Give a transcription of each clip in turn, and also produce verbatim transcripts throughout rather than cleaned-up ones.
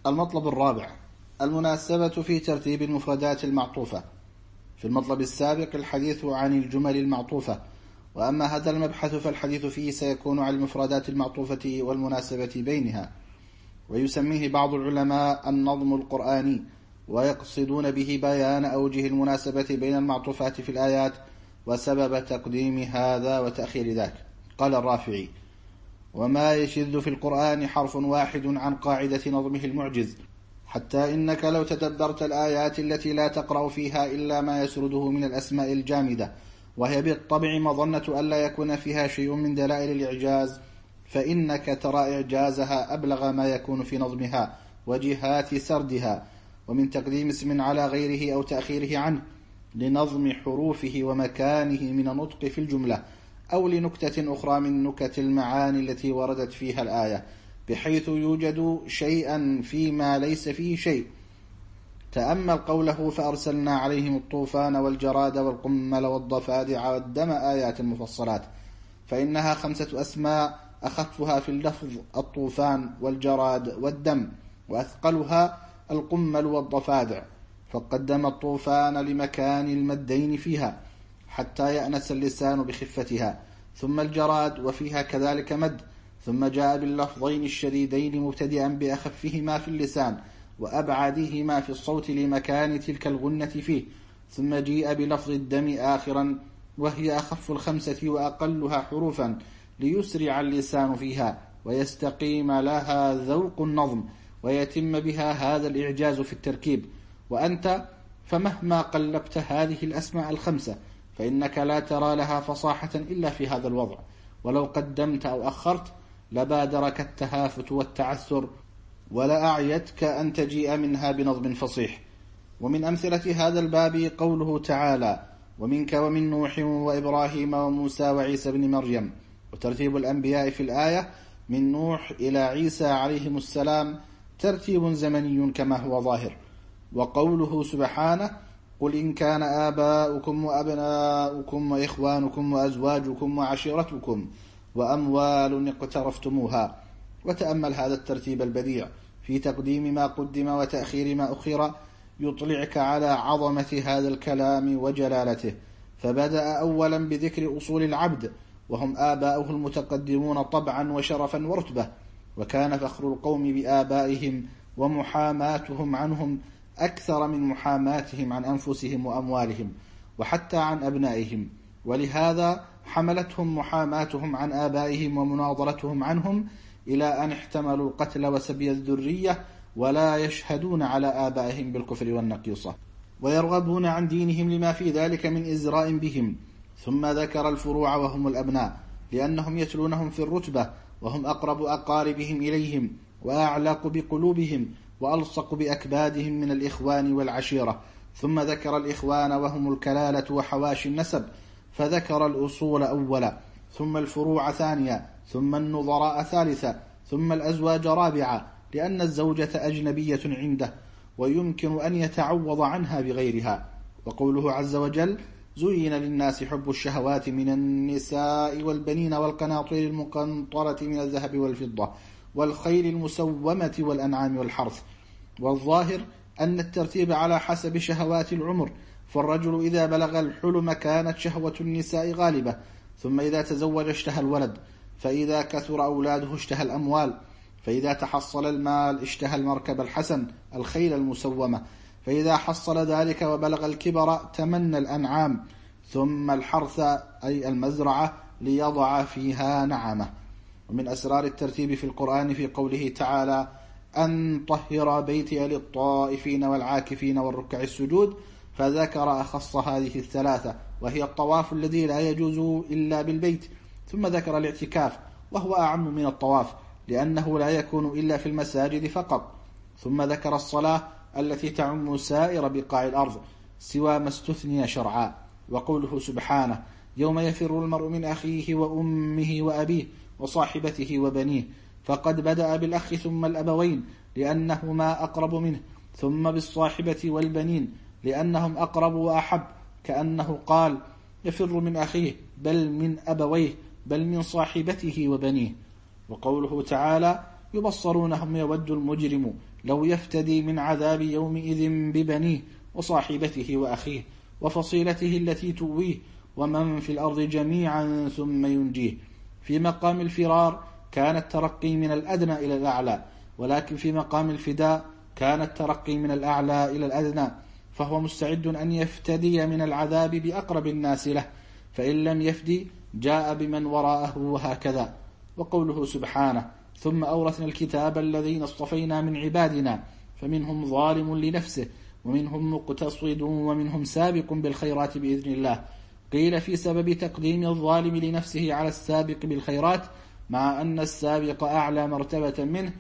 المطلب الرابع: المناسبة في ترتيب المفردات المعطوفة. في المطلب السابق الحديث عن الجمل المعطوفة، وأما هذا المبحث فالحديث فيه سيكون عن المفردات المعطوفة والمناسبة بينها. ويسميه بعض العلماء النظم القرآني، ويقصدون به بيان أوجه المناسبة بين المعطوفات في الآيات وسبب تقديم هذا وتأخير ذاك. قال الرافعي: وما يشذ في القرآن حرف واحد عن قاعدة نظمه المعجز، حتى إنك لو تدبرت الآيات التي لا تقرأ فيها إلا ما يسرده من الأسماء الجامدة، وهي بالطبع مظنة ألا يكون فيها شيء من دلائل الإعجاز، فإنك ترى إعجازها أبلغ ما يكون في نظمها وجهات سردها، ومن تقديم اسم على غيره أو تأخيره عنه لنظم حروفه ومكانه من النطق في الجملة، أو لنكتة أخرى من نكت المعاني التي وردت فيها الآية، بحيث يوجد شيئا فيما ليس فيه شيء. تأمل قوله: فأرسلنا عليهم الطوفان والجراد والقمل والضفادع والدم آيات مفصلات، فإنها خمسة أسماء، أخفها في اللفظ الطوفان والجراد والدم، وأثقلها القمل والضفادع، فقدم الطوفان لمكان المدين فيها حتى يأنس اللسان بخفتها، ثم الجراد وفيها كذلك مد، ثم جاء باللفظين الشديدين مبتدئا بأخفهما في اللسان وأبعدهما في الصوت لمكان تلك الغنة فيه، ثم جيء بلفظ الدم آخرا وهي أخف الخمسة وأقلها حروفا ليسرع اللسان فيها ويستقيم لها ذوق النظم ويتم بها هذا الإعجاز في التركيب. وأنت فمهما قلبت هذه الأسماء الخمسة فإنك لا ترى لها فصاحة إلا في هذا الوضع، ولو قدمت أو أخرت لبادرك التهافت والتعثر، ولا أعيتك أن تجيء منها بنظم فصيح. ومن أمثلة هذا الباب قوله تعالى: ومنك ومن نوح وإبراهيم وموسى وعيسى بن مريم، وترتيب الأنبياء في الآية من نوح إلى عيسى عليهم السلام ترتيب زمني كما هو ظاهر. وقوله سبحانه: قل إن كان آباؤكم وأبناؤكم وإخوانكم وأزواجكم وعشيرتكم وأموال اقترفتموها. وتأمل هذا الترتيب البديع في تقديم ما قدم وتأخير ما أخر، يطلعك على عظمة هذا الكلام وجلالته. فبدأ أولا بذكر أصول العبد، وهم آباؤه المتقدمون طبعا وشرفا ورتبة، وكان فخر القوم بآبائهم ومحاماتهم عنهم أكثر من محاماتهم عن أنفسهم وأموالهم وحتى عن أبنائهم، ولهذا حملتهم محاماتهم عن آبائهم ومناظرتهم عنهم إلى أن احتملوا القتل وسبي الذرية، ولا يشهدون على آبائهم بالكفر والنقيصة، ويرغبون عن دينهم لما في ذلك من إزراء بهم. ثم ذكر الفروع وهم الأبناء، لأنهم يتلونهم في الرتبة، وهم أقرب أقاربهم إليهم وأعلق بقلوبهم وألصق بأكبادهم من الإخوان والعشيرة. ثم ذكر الإخوان وهم الكلالة وحواشي النسب، فذكر الأصول أولا، ثم الفروع ثانيا، ثم النظراء ثالثا، ثم الأزواج رابعا، لأن الزوجة أجنبية عنده ويمكن أن يتعوض عنها بغيرها. وقوله عز وجل: زين للناس حب الشهوات من النساء والبنين والقناطير المقنطرة من الذهب والفضة والخيل المسومة والأنعام والحرث. والظاهر أن الترتيب على حسب شهوات العمر، فالرجل إذا بلغ الحلم كانت شهوة النساء غالبة، ثم إذا تزوج اشتهى الولد، فإذا كثر أولاده اشتهى الأموال، فإذا تحصل المال اشتهى المركب الحسن الخيل المسومة، فإذا حصل ذلك وبلغ الكبر تمنى الأنعام، ثم الحرث أي المزرعة ليضع فيها نعمه. ومن أسرار الترتيب في القرآن في قوله تعالى: أن طهر بيتي للطائفين والعاكفين والركع السجود، فذكر أخص هذه الثلاثة، وهي الطواف الذي لا يجوز إلا بالبيت، ثم ذكر الاعتكاف وهو أعم من الطواف لأنه لا يكون إلا في المساجد فقط، ثم ذكر الصلاة التي تعم سائر بقاع الأرض سوى ما استثني شرعا. وقوله سبحانه: يوم يفر المرء من أخيه وأمه وأبيه وصاحبته وبنيه، فقد بدأ بالأخ ثم الأبوين لأنهما أقرب منه، ثم بالصاحبة والبنين لأنهم أقرب وأحب، كأنه قال: يفر من أخيه بل من أبويه بل من صاحبته وبنيه. وقوله تعالى: يبصرونهم يود المجرم لو يفتدي من عذاب يومئذ ببنيه وصاحبته وأخيه وفصيلته التي تؤويه ومن في الأرض جميعا ثم ينجيه. في مقام الفرار كان الترقي من الأدنى إلى الأعلى، ولكن في مقام الفداء كان الترقي من الأعلى إلى الأدنى، فهو مستعد أن يفتدي من العذاب بأقرب الناس له، فإن لم يفدي جاء بمن وراءه وهكذا. وقوله سبحانه: ثم أورثنا الكتاب الذين اصطفينا من عبادنا فمنهم ظالم لنفسه ومنهم مقتصد ومنهم سابق بالخيرات بإذن الله. قيل في سبب تقديم الظالم لنفسه على السابق بالخيرات، مع أن السابق أعلى مرتبة منه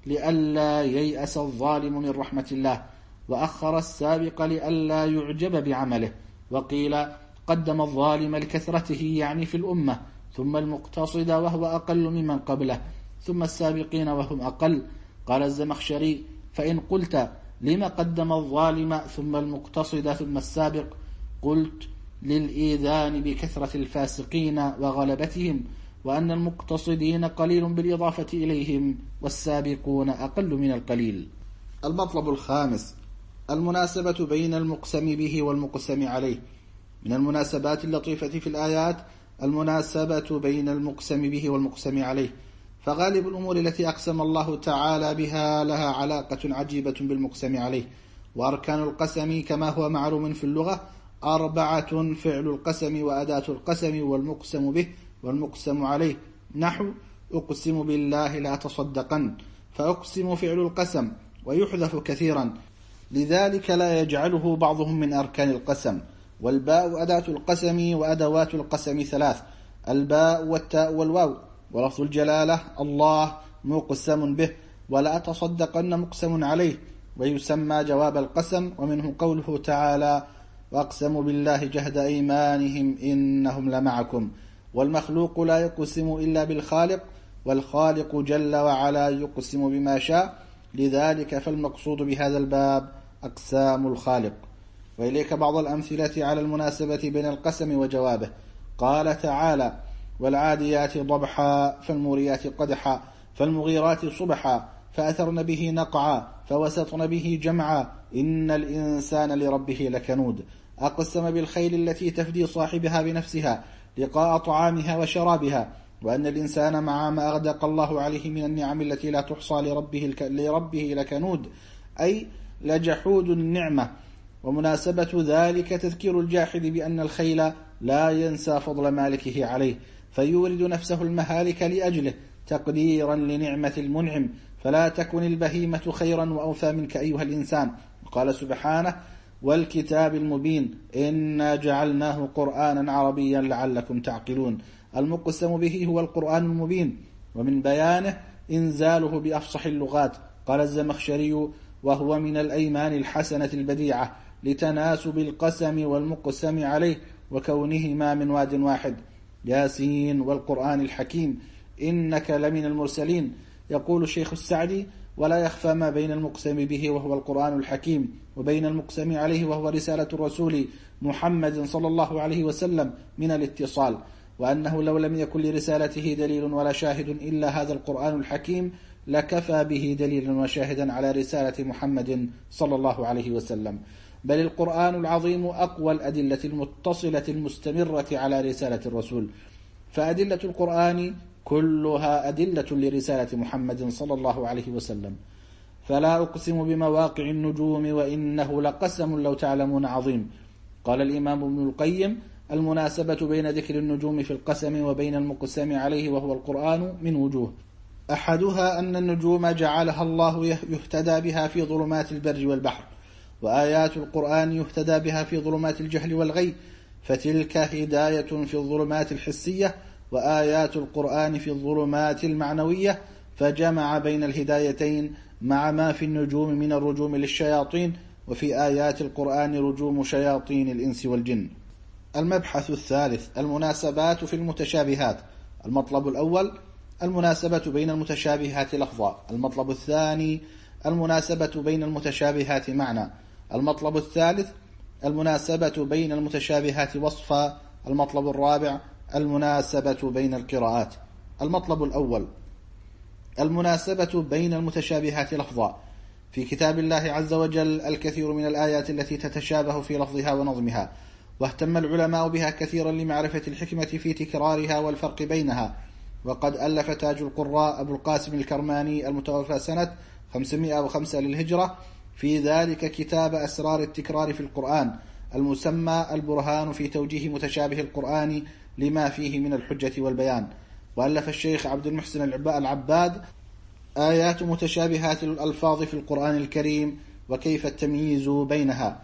لئلا ييأس الظالم من رحمة الله، وأخر السابق لئلا يعجب بعمله. وقيل قدم الظالم لكثرته يعني في الأمة، ثم المقتصد وهو أقل ممن قبله، ثم السابقين وهم أقل. قال الزمخشري: فإن قلت لما قدم الظالم ثم المقتصد ثم السابق، قلت للإيذان بكثرة الفاسقين وغلبتهم، وأن المقتصدين قليل بالإضافة إليهم والسابقون أقل من القليل. المطلب الخامس: المناسبة بين المقسم به والمقسم عليه. من المناسبات اللطيفة في الآيات المناسبة بين المقسم به والمقسم عليه، فغالب الأمور التي أقسم الله تعالى بها لها علاقة عجيبة بالمقسم عليه. وأركان القسم كما هو معلوم في اللغة أربعة: فعل القسم وأداة القسم والمقسم به والمقسم عليه. نحو: أقسم بالله لا تصدقن، فأقسم فعل القسم ويحذف كثيرا، لذلك لا يجعله بعضهم من أركان القسم. والباء أداة القسم وأدوات القسم ثلاث: الباء والتاء والواو. ولفظ الجلالة الله مقسم به، ولا تصدقن مقسم عليه، ويسمى جواب القسم. ومنه قوله تعالى: وأقسموا بالله جهد أيمانهم إنهم لمعكم. والمخلوق لا يقسم إلا بالخالق، والخالق جل وعلا يقسم بما شاء، لذلك فالمقصود بهذا الباب أقسام الخالق. وإليك بعض الأمثلة على المناسبة بين القسم وجوابه. قال تعالى: والعاديات ضبحا فالموريات قدحا فالمغيرات صبحا فأثرن به نقعا فوسطن به جمعا إن الإنسان لربه لكنود. أقسم بالخيل التي تفدي صاحبها بنفسها لقاء طعامها وشرابها، وأن الإنسان مع ما أغدق الله عليه من النعم التي لا تحصى لربه, الك... لربه لكنود، أي لجحود النعمة. ومناسبة ذلك تذكير الجاحد بأن الخيل لا ينسى فضل مالكه عليه، فيورد نفسه المهالك لأجله تقديرا لنعمة المنعم، فلا تكن البهيمة خيرا وأوفى منك أيها الإنسان. وقال سبحانه: والكتاب المبين إنا جعلناه قرآنا عربيا لعلكم تعقلون. المقسم به هو القرآن المبين، ومن بيانه إنزاله بأفصح اللغات. قال الزمخشري: وهو من الأيمان الحسنة البديعة لتناسب القسم والمقسم عليه وكونهما من واد واحد. ياسين والقرآن الحكيم إنك لمن المرسلين. يقول الشيخ السعدي: ولا يخفى ما بين المقسم به وهو القرآن الحكيم وبين المقسم عليه وهو رسالة الرسول محمد صلى الله عليه وسلم من الاتصال، وأنه لو لم يكن لرسالته دليل ولا شاهد إلا هذا القرآن الحكيم لكفى به دليلا وشاهدا على رسالة محمد صلى الله عليه وسلم. بل القرآن العظيم أقوى الأدلة المتصلة المستمرة على رسالة الرسول، فأدلة القرآن كلها أدلة لرسالة محمد صلى الله عليه وسلم. فلا أقسم بمواقع النجوم وإنه لقسم لو تعلمون عظيم. قال الإمام ابن القيم: المناسبة بين ذكر النجوم في القسم وبين المقسم عليه وهو القرآن من وجوه. أحدها أن النجوم جعلها الله يهتدى بها في ظلمات البر والبحر، وآيات القرآن يهتدى بها في ظلمات الجهل والغي، فتلك هداية في الظلمات الحسية، وآيات القرآن في الظلمات المعنوية، فجمع بين الهدايتين مع ما في النجوم من الرجوم للشياطين، وفي آيات القرآن رجوم شياطين الإنس والجن. المبحث الثالث: المناسبات في المتشابهات. المطلب الأول: المناسبة بين المتشابهات لفظا. المطلب الثاني: المناسبة بين المتشابهات معنى. المطلب الثالث: المناسبة بين المتشابهات وصفا. المطلب الرابع: المناسبة بين القراءات. المطلب الأول: المناسبة بين المتشابهات لفظا. في كتاب الله عز وجل الكثير من الآيات التي تتشابه في لفظها ونظمها، واهتم العلماء بها كثيرا لمعرفة الحكمة في تكرارها والفرق بينها. وقد ألف تاج القراء أبو القاسم الكرماني المتوفى سنة خمسمائة وخمسة للهجرة في ذلك كتاب أسرار التكرار في القرآن المسمى البرهان في توجيه متشابه القرآن لما فيه من الحجة والبيان. وألف الشيخ عبد المحسن العباد آيات متشابهات الألفاظ في القرآن الكريم وكيف التمييز بينها.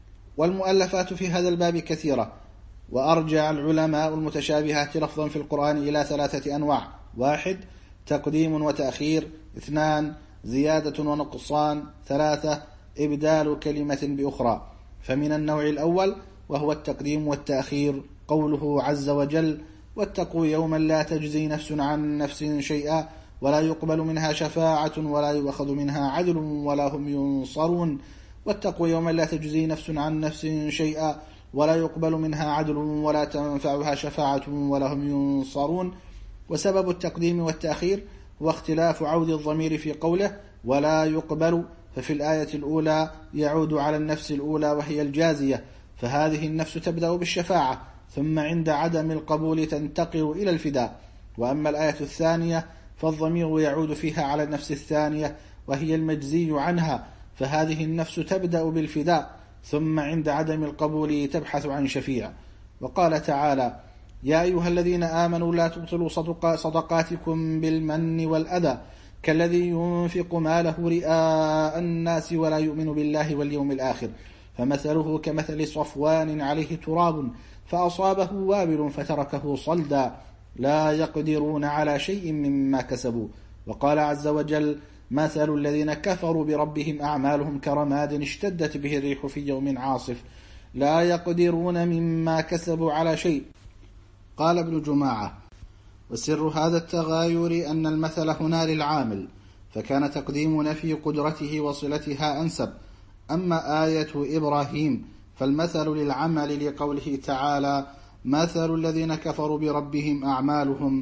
والمؤلفات في هذا الباب كثيرة، وأرجع العلماء المتشابهات لفظا في القرآن إلى ثلاثة أنواع: واحد تقديم وتأخير، اثنان زيادة ونقصان، ثلاثة إبدال كلمة بأخرى. فمن النوع الأول وهو التقديم والتأخير قوله عز وجل: واتقوا يوما لا تجزي نفس عن نفس شيئا ولا يقبل منها شفاعة ولا يؤخذ منها عدل ولا هم ينصرون. واتقوا يوما لا تجزي نفس عن نفس شيئا ولا يقبل منها عدل ولا تنفعها شفاعة ولا هم ينصرون. وسبب التقديم والتأخير هو اختلاف عود الضمير في قوله ولا يقبل، ففي الآية الأولى يعود على النفس الأولى وهي الجازية، فهذه النفس تبدأ بالشفاعة ثم عند عدم القبول تنتقل إلى الفداء. وأما الآية الثانية فالضمير يعود فيها على النفس الثانية وهي المجزي عنها، فهذه النفس تبدأ بالفداء ثم عند عدم القبول تبحث عن شفيع. وقال تعالى: يا أيها الذين آمنوا لا تبطلوا صدقاتكم بالمن والأذى كالذي ينفق ماله رئاء الناس ولا يؤمن بالله واليوم الآخر فمثله كمثل صفوان عليه تراب فأصابه وابل فتركه صلدا لا يقدرون على شيء مما كسبوا. وقال عز وجل: مثل الذين كفروا بربهم أعمالهم كرماد اشتدت به الريح في يوم عاصف لا يقدرون مما كسبوا على شيء. قال ابن جماعة: وسر هذا التغاير أن المثل هنا للعامل، فكان تقديم نفي قدرته وصلتها أنسب. أما آية إبراهيم فالمثل للعمل لقوله تعالى: مثل الذين كفروا بربهم أعمالهم،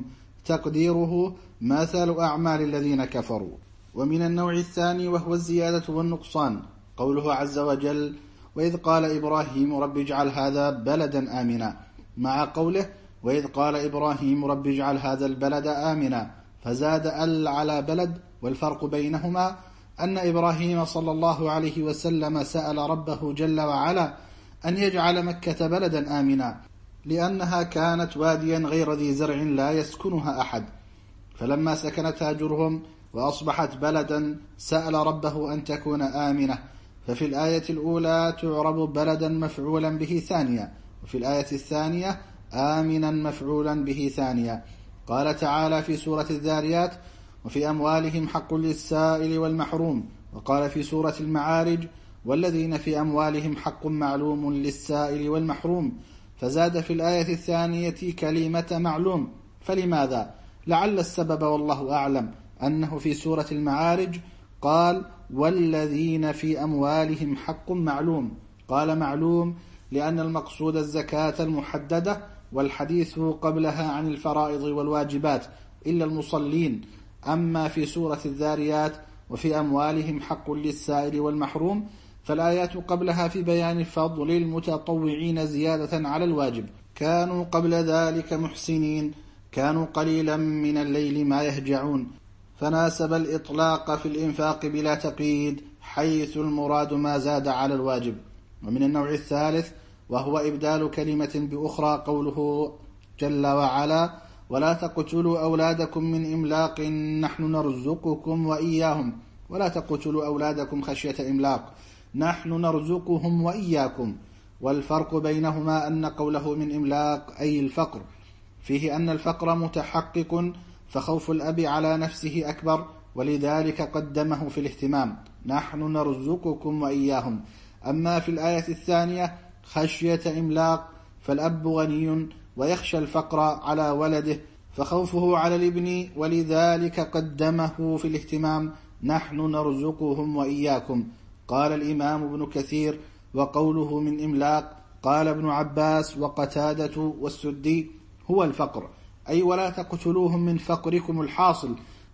تقديره مثل أعمال الذين كفروا. ومن النوع الثاني وهو الزيادة والنقصان قوله عز وجل: وإذ قال إبراهيم رب اجعل هذا بلدا آمنا، مع قوله: وإذ قال إبراهيم رب اجعل هذا البلد آمنا، فزاد ال على بلد. والفرق بينهما أن إبراهيم صلى الله عليه وسلم سأل ربه جل وعلا أن يجعل مكة بلدا آمنا، لأنها كانت واديا غير ذي زرع لا يسكنها أحد، فلما سكنتها جرهم وأصبحت بلدا سأل ربه أن تكون آمنة. ففي الآية الأولى تعرب بلدا مفعولا به ثانية، وفي الآية الثانية آمنا مفعولا به ثانية. قال تعالى في سورة الذاريات: وفي أموالهم حق للسائل والمحروم. وقال في سورة المعارج: والذين في أموالهم حق معلوم للسائل والمحروم، فزاد في الآية الثانية كلمة معلوم. فلماذا؟ لعل السبب والله أعلم أنه في سورة المعارج قال: والذين في أموالهم حق معلوم. قال معلوم لأن المقصود الزكاة المحددة، والحديث قبلها عن الفرائض والواجبات إلا المصلين. أما في سورة الذاريات وفي أموالهم حق للسائل والمحروم، فالآيات قبلها في بيان فضل المتطوعين زيادة على الواجب. كانوا قبل ذلك محسنين، كانوا قليلا من الليل ما يهجعون، فناسب الإطلاق في الإنفاق بلا تقييد، حيث المراد ما زاد على الواجب. ومن النوع الثالث وهو إبدال كلمة بأخرى قوله جل وعلا: ولا تقتلوا أولادكم من إملاق نحن نرزقكم وإياهم. ولا تقتلوا أولادكم خشية إملاق، نحن نرزقهم وإياكم. والفرق بينهما أن قوله من إملاق أي الفقر فيه أن الفقر متحقق، فخوف الأب على نفسه أكبر، ولذلك قدمه في الاهتمام: نحن نرزقكم وإياهم. أما في الآية الثانية خشية إملاق، فالأب غني ويخشى الفقر على ولده، فخوفه على الابن، ولذلك قدمه في الاهتمام: نحن نرزقهم وإياكم. قال الإمام ابن كثير: وقوله من إملاق قال ابن عباس وقتادة والسدي هو الفقر، أي ولا تقتلوهم من فقركم الحاصل،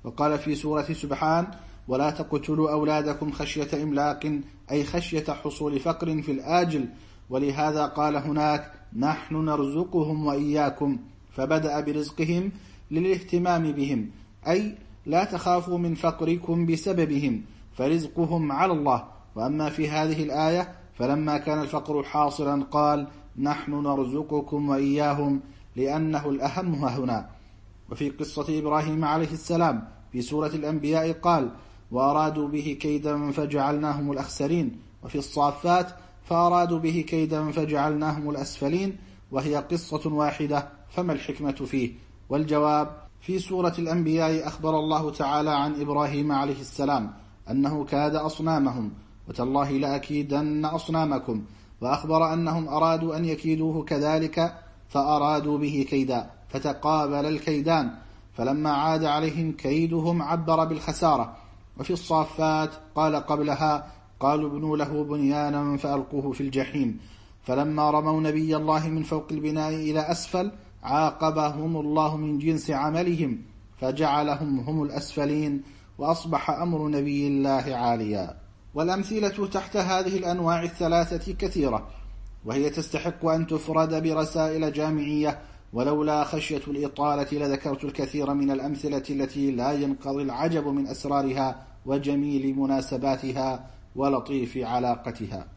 وقال في سورة سبحان: ولا تقتلوا أولادكم خشية إملاق، أي خشية حصول فقر في الآجل. ولهذا قال هناك: نحن نرزقهم وإياكم، فبدأ برزقهم للاهتمام بهم، أي لا تخافوا من فقركم بسببهم، فرزقهم على الله. وأما في هذه الآية فلما كان الفقر حاصلا قال: نحن نرزقكم وإياهم، لأنه الأهم هنا. وفي قصة إبراهيم عليه السلام في سورة الأنبياء قال: وأرادوا به كيدا فجعلناهم الأخسرين. وفي الصافات: فأرادوا به كيدا فجعلناهم الأسفلين. وهي قصة واحدة، فما الحكمة فيه؟ والجواب: في سورة الأنبياء أخبر الله تعالى عن إبراهيم عليه السلام أنه كاد أصنامهم: وتالله لأكيدن أصنامكم. وأخبر أنهم أرادوا أن يكيدوه كذلك فأرادوا به كيدا، فتقابل الكيدان، فلما عاد عليهم كيدهم عبر بالخسارة. وفي الصافات قال قبلها: قالوا ابنوا له بنيانا فألقوه في الجحيم. فلما رموا نبي الله من فوق البناء إلى أسفل عاقبهم الله من جنس عملهم فجعلهم هم الأسفلين، وأصبح أمر نبي الله عاليا. والأمثلة تحت هذه الأنواع الثلاثة كثيرة، وهي تستحق أن تفرد برسائل جامعية، ولولا خشية الإطالة لذكرت الكثير من الأمثلة التي لا ينقضي العجب من أسرارها وجميل مناسباتها ولطيف علاقتها.